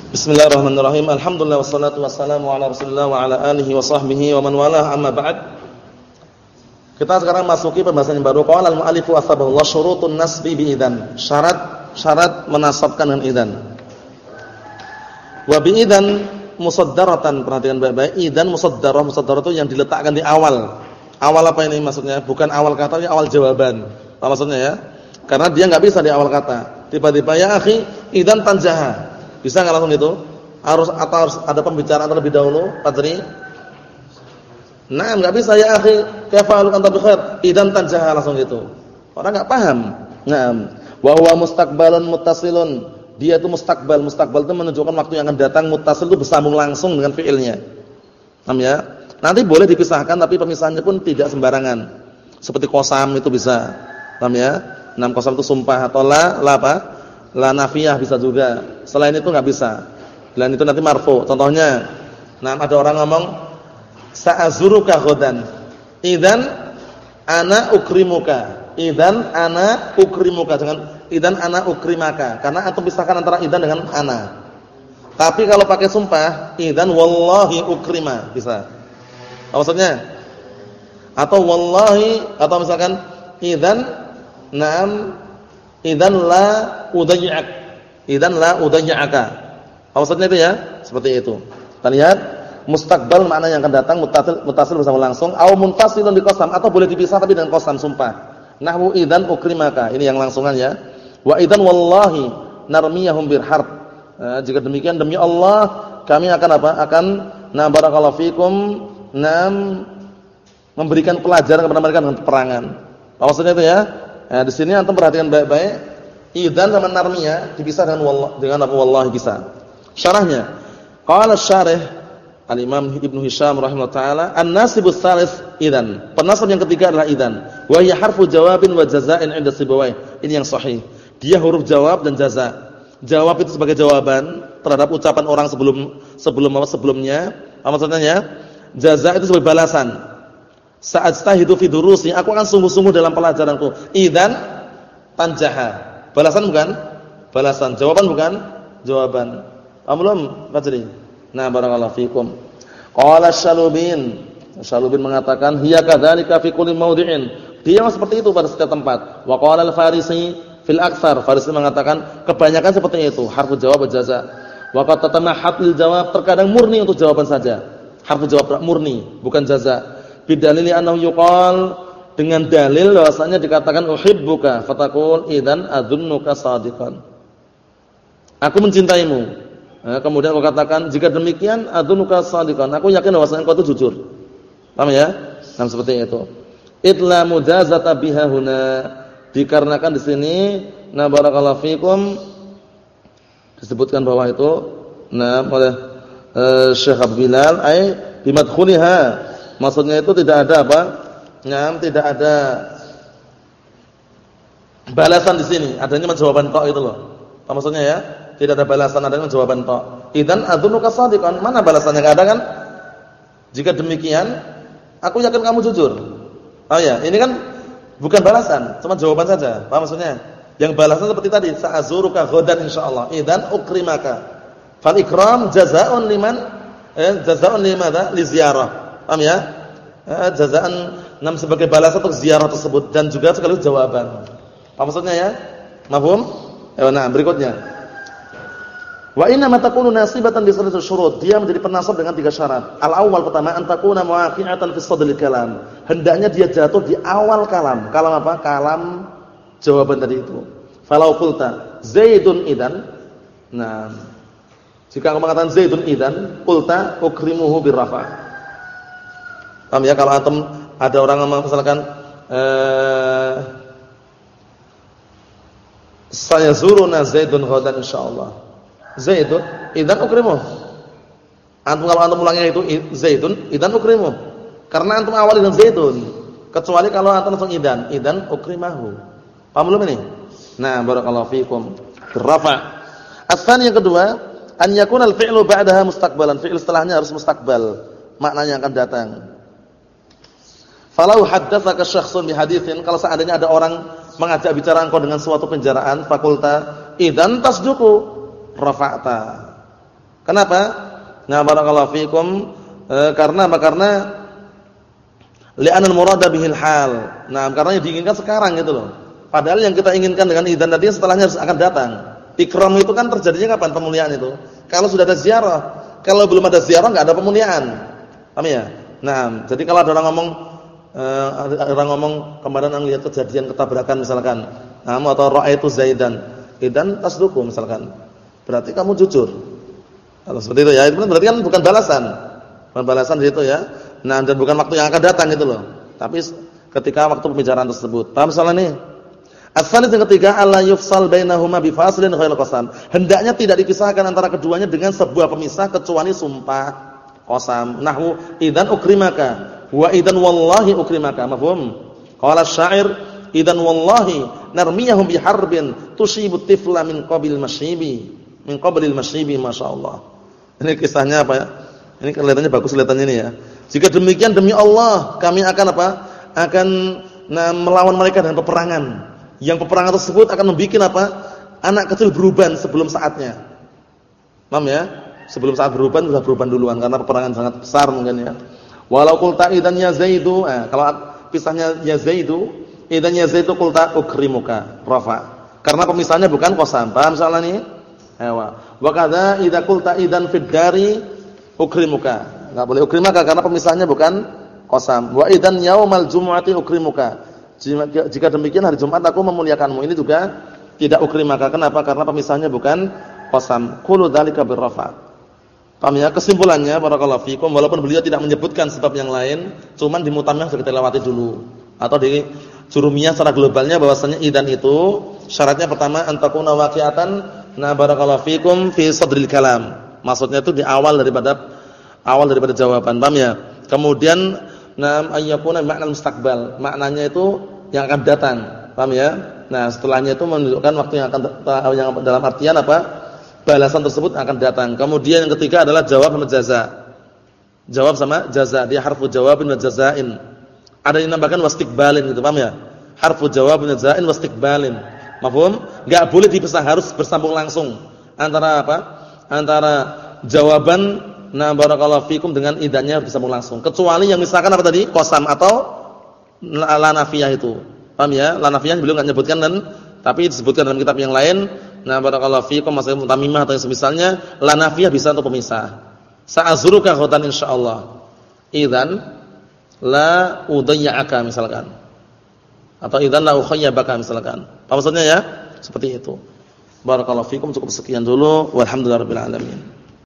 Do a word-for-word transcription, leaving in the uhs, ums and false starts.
Bismillahirrahmanirrahim. Alhamdulillah wassalatu wassalamu ala Rasulillah wa ala alihi wa sahbihi wa man walah, amma ba'd. Kita sekarang masuki pembahasan yang baru. Qala al-mu'allifu asbabullah syurutun nasbi bi idzan. Syarat-syarat menasabkan dengan idzan. Wa bi idzan musaddaratan, perhatikan baik-baik. Idzan musaddarah, musaddarah itu yang diletakkan di awal. Awal apa ini maksudnya? Bukan awal kata, ini awal jawaban. Apa maksudnya ya? Karena dia enggak bisa di awal kata. Tiba-tiba ya akhi, idzan tanjaha. Bisa enggak langsung itu? Harus atau harus ada pembicaraan terlebih dahulu, Fadri? Nah, enggak bisa ya akhi, kaifa aluka anta bi khair? Idzan tanjaha langsung gitu. Orang enggak paham. Naam. Wa huwa mustaqbalun muttasilun. Dia itu mustaqbal, mustaqbal itu menunjukkan waktu yang akan datang, muttasil itu bersambung langsung dengan fiilnya. Paham ya? Nanti boleh dipisahkan tapi pemisahannya pun tidak sembarangan. Seperti qasam itu bisa. Paham ya? Nam qasam itu sumpah atau la, la apa? La nafiyah bisa juga. Selain itu enggak bisa. Selain itu nanti marfu. Contohnya, nah ada orang ngomong sa'azuruka ghadan. Idzan ana ukrimuka. Idzan ana ukrimuka. Jangan idzan ana ukrimaka. Karena antum pisahkan antara idzan dengan ana. Tapi kalau pakai sumpah, idzan wallahi ukrima bisa. Apa maksudnya? Atau wallahi atau misalkan idzan na'am idzan la udayyi'ak. Idzan la udayyi'aka. Apa maksudnya itu ya? Seperti itu. Kita lihat mustaqbal makna yang akan datang, muttasil muttasil bersama langsung, au muntasilun bi qasam, atau boleh dipisah tapi dengan qasam sumpah. Nahwu idzan ukrimaka. Ini yang langsungan ya. Wa idzan wallahi narmiyahum bir harb. Nah, jika demikian demi Allah kami akan apa? Akan na barakallahu fikum nam memberikan pelajaran kepada mereka dengan peperangan. Apa maksudnya itu ya? Nah, di sini antum perhatikan baik-baik. Idzan sama narmiyah dipisah dengan wallah, dengan apa wallahi bisa. Syarahnya, qala syarih Al-Imam Ibnu Hisham rahimahullah taala, an-nasibus tsalits idzan. Penasab yang ketiga adalah idzan. Wa hiya harfu jawabin wa jazaa'in 'inda sibawai. Ini yang sahih. Dia huruf jawab dan jaza. Jawab itu sebagai jawaban terhadap ucapan orang sebelum sebelum apa sebelumnya. Apa maksudnya ya? Jaza itu sebagai balasan. Sa'ajtahidu fi durusi, aku akan sungguh-sungguh dalam pelajaranku. Idzan tanjaha. Balasan bukan? Balasan. Jawaban bukan? Jawaban. Amlum Fajri. Nah, barakallahu fikum. Qala Syalubin. Syalubin mengatakan hiya kadzalika fi kulli mawdi'in. Dia seperti itu pada setiap tempat. Wa qala al-Farisi fil aktsar. Farisi mengatakan kebanyakan seperti itu, harfu jawab jaza. Wa qad tatamahat lil jawab, terkadang murni untuk jawaban saja. Harfu jawab murni, bukan jaza. Bidalili annahu yuqal, dengan dalil bahwasanya dikatakan uhibbuka fataqul idzan adzunnuka shadiqan. Aku mencintaimu. Nah, kemudian aku katakan jika demikian adzunnuka shadiqan, aku yakin bahwasanya engkau itu jujur. Paham ya? Nah, seperti itu. Idla mujazata biha huna, dikarenakan di sini na barakallahu fikum disebutkan bahwa itu nah oleh uh, Syekh Abdul Bilal ai bimadkhuliha. Maksudnya itu tidak ada apa? Nah, tidak ada balasan di sini. Adanya jawaban tok itu loh. Apa maksudnya ya? Tidak ada balasan, adanya jawaban tok. Idzan adzunuka shadiqan. Mana balasannya? Enggak ada kan? Jika demikian, aku yakin kamu jujur. Oh ya, ini kan bukan balasan, cuma jawaban saja. Apa maksudnya? Yang balasan seperti tadi, sa'azuruka ghadan insyaallah. Idzan ukrimaka. Fal ikram jazaa'un liman eh jazaa'un limadza? Li ziyarah. Paham ya? Eh, jazaan nam sebagai balasan untuk ziarah tersebut dan juga sekaligus jawaban. Apa maksudnya ya? Mafhum? Eh, nah, berikutnya. Wa inna ma takunu nasibatan bi salasil syurut. Dia menjadi penasab dengan tiga syarat. Al-awwal pertama an takuna muwaqi'atan fi sadril kalam. Hendaknya dia jatuh di awal kalam. Kalam apa? Kalam jawaban tadi itu. Falau qulta Zaidun idzan. Nah, jika kamu mengatakan Zaidun idzan, qulta ukrimuhu birrafa'. Paham ya? Kalau antum ada orang yang misalkan eh saya zuruna Zaidun ghadan insyaallah. Zaidun idzan ukrimuh. Antum kalau antum ulangnya itu Zaidun idzan ukrimuh. Karena antum awali dengan Zaidun. Kecuali kalau antum langsung idzan, idzan ukrimahu. Paham belum ini? Nah, barakallahu fikum. Rafa'. As-tsani yang kedua, an yakuna al-fi'lu ba'daha mustaqbalan. Fi'il setelahnya harus mustaqbal. Maknanya akan datang. Falau haddatsaka syakhsun bi haditsin, kalau seandainya ada orang mengajak bicara engkau dengan suatu penjaraan, fakulta idzan tasduqu rafa'ta. Kenapa? Nah, barakallahu fikum, e, karena apa? Karena li'anal murada bihil hal. Nah, karena yang diinginkan sekarang gitu loh. Padahal yang kita inginkan dengan idzan tadi setelahnya akan datang. Ikram itu kan terjadinya kapan pemuliaan itu? Kalau sudah ada ziarah. Kalau belum ada ziarah enggak ada pemuliaan. Paham ya? Nah, jadi kalau ada orang ngomong eh, orang ngomong kemarin yang lihat kejadian ketabrakan misalkan, nah, atau ra'aitu Zaidan, idzan tasduqu misalkan. Berarti kamu jujur. Kalau seperti itu ya, itu berarti kan bukan balasan. Bukan balasan di situ ya. Nah, dan bukan waktu yang akan datang gitu loh. Tapi ketika waktu pembicaraan tersebut. Paham soal ini? As-salis yang ketiga, alla yufsal bainahuma bi faslin ghairil qasam. Hendaknya tidak dipisahkan antara keduanya dengan sebuah pemisah kecuali sumpah qasam. Nahwu idzan ukrimaka wa idzan wallahi ukrimaka. Mafhum? Qala asy-sya'ir idzan wallahi narmiyahum bi harbin tusibu tifla min qabil masyibi. Min qablil masyibi, masyaallah. Ini kisahnya apa ya? Ini kelihatannya bagus kelihatannya ini ya. Jika demikian demi Allah kami akan apa? Akan nah, melawan mereka dengan peperangan. Yang peperangan tersebut akan membuat apa? Anak kecil beruban sebelum saatnya. Paham ya? Sebelum saat beruban sudah beruban duluan karena peperangan sangat besar mungkin ya. Walau qulta idan ya Zaidu, eh, kalau pisahnya ya Zaidu, idan ya Zaidu qulta ukrimuka, rafa. Karena pemisahnya bukan qasam. Paham soal ini? Ewa. Wa kadza idza qulta idan fid dari ukrimuka. Enggak boleh ukrimaka karena pemisahnya bukan qasam. Wa idan yaumal jumu'ati ukrimuka. Jika demikian hari Jumat aku memuliakanmu. Ini juga tidak ukrimaka. Kenapa? Karena pemisahnya bukan qasam. Kullu dzalika birrafa. Paham ya? Kesimpulannya barakallahu fikum, walaupun beliau tidak menyebutkan sebab yang lain, cuman di mutamah sudah kita lewati dulu. Atau di jurumiyah secara globalnya bahwasanya idzan itu syaratnya pertama antakuna waqi'atan na barakallahu fikum fi sadril kalam. Maksudnya itu di awal daripada awal daripada jawaban. Paham ya? Kemudian nam ayyakuna makna mustaqbal. Maknanya itu yang akan datang. Paham ya? Nah, setelahnya itu menunjukkan waktu yang akan yang dalam artian apa? Balasan tersebut akan datang. Kemudian yang ketiga adalah jawab sama jaza. Jawab sama jaza. Dia harfu jawabin wa jazain. Ada yang nambahkan wastiqbalin gitu, paham ya? Harfu jawabin wa jazain wastiqbalin. Mafhum? Enggak boleh dipisah, harus bersambung langsung. Antara apa? Antara jawaban na barakallahu fikum dengan idzannya bersambung langsung. Kecuali yang misalkan apa tadi? Qasam atau la nafiyah itu. Paham ya? La nafiyah beliau enggak nyebutkan dan tapi disebutkan dalam kitab yang lain. Nah, barakallahu fikum masalah mutamimah atau yang semisalnya, la nafiyah bisa untuk pemisah. Sa'azuruka ghadan insyaallah. Idzan la udayyaka misalkan. Atau idzan la ukhayyabaka misalkan. Apa maksudnya ya? Seperti itu. Barakallahu fikum, cukup sekian dulu. Walhamdulillahirabbil alamin.